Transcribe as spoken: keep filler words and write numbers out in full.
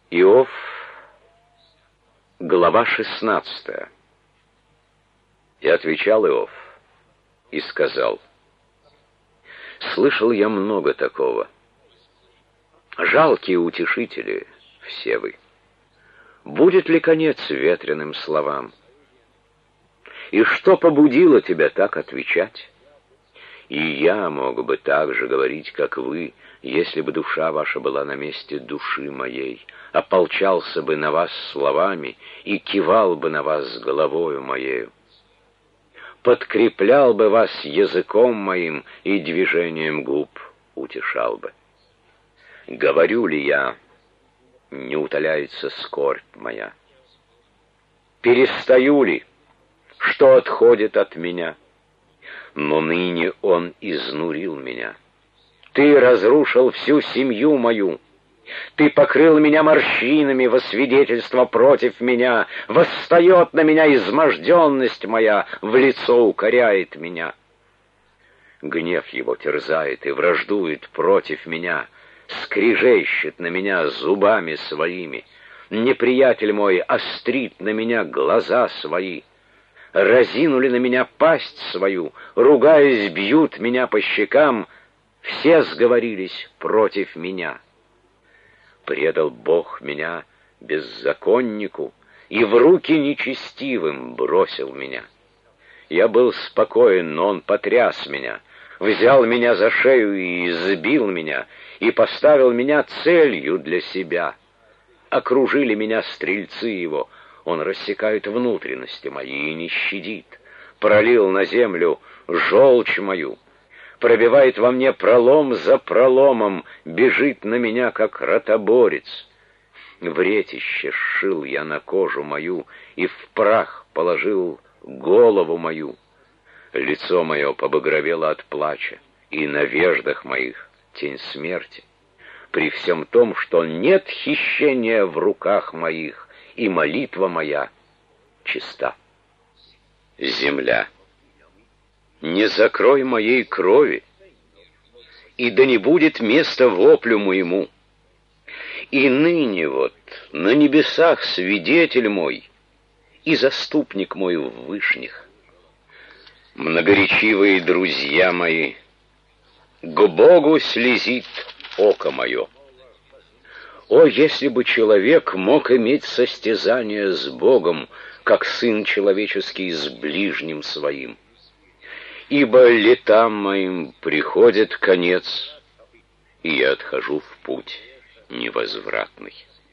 Иов, глава шестнадцатая. И отвечал Иов и сказал: слышал я много такого. Жалкие утешители все вы. Будет ли конец ветреным словам? И что побудило тебя так отвечать? И я мог бы так же говорить, как вы, если бы душа ваша была на месте души моей, ополчался бы на вас словами и кивал бы на вас головою моею, подкреплял бы вас языком моим и движением губ утешал бы. Говорю ли я, не утоляется скорбь моя? Перестаю ли, что отходит от меня? Но ныне он изнурил меня. Ты разрушил всю семью мою. Ты покрыл меня морщинами во свидетельство против меня. Восстает на меня изможденность моя, в лицо укоряет меня. Гнев его терзает и враждует против меня, скрежещет на меня зубами своими. Неприятель мой острит на меня глаза свои. Разинули на меня пасть свою, ругаясь, бьют меня по щекам, все сговорились против меня. Предал Бог меня беззаконнику и в руки нечестивым бросил меня. Я был спокоен, но он потряс меня, взял меня за шею и избил меня, и поставил меня целью для себя. Окружили меня стрельцы его, он рассекает внутренности мои и не щадит, пролил на землю желчь мою, пробивает во мне пролом за проломом, бежит на меня, как ротоборец. Вретище сшил я на кожу мою и в прах положил голову мою. Лицо мое побагровело от плача, и на веждах моих тень смерти. При всем том, что нет хищения в руках моих, и молитва моя чиста. Земля, не закрой моей крови, и да не будет места воплю моему. И ныне вот на небесах свидетель мой и заступник мой в вышних. Многоречивые друзья мои, к Богу слезит око мое. О, если бы человек мог иметь состязание с Богом, как сын человеческий с ближним своим! Ибо летам моим приходит конец, и я отхожу в путь невозвратный.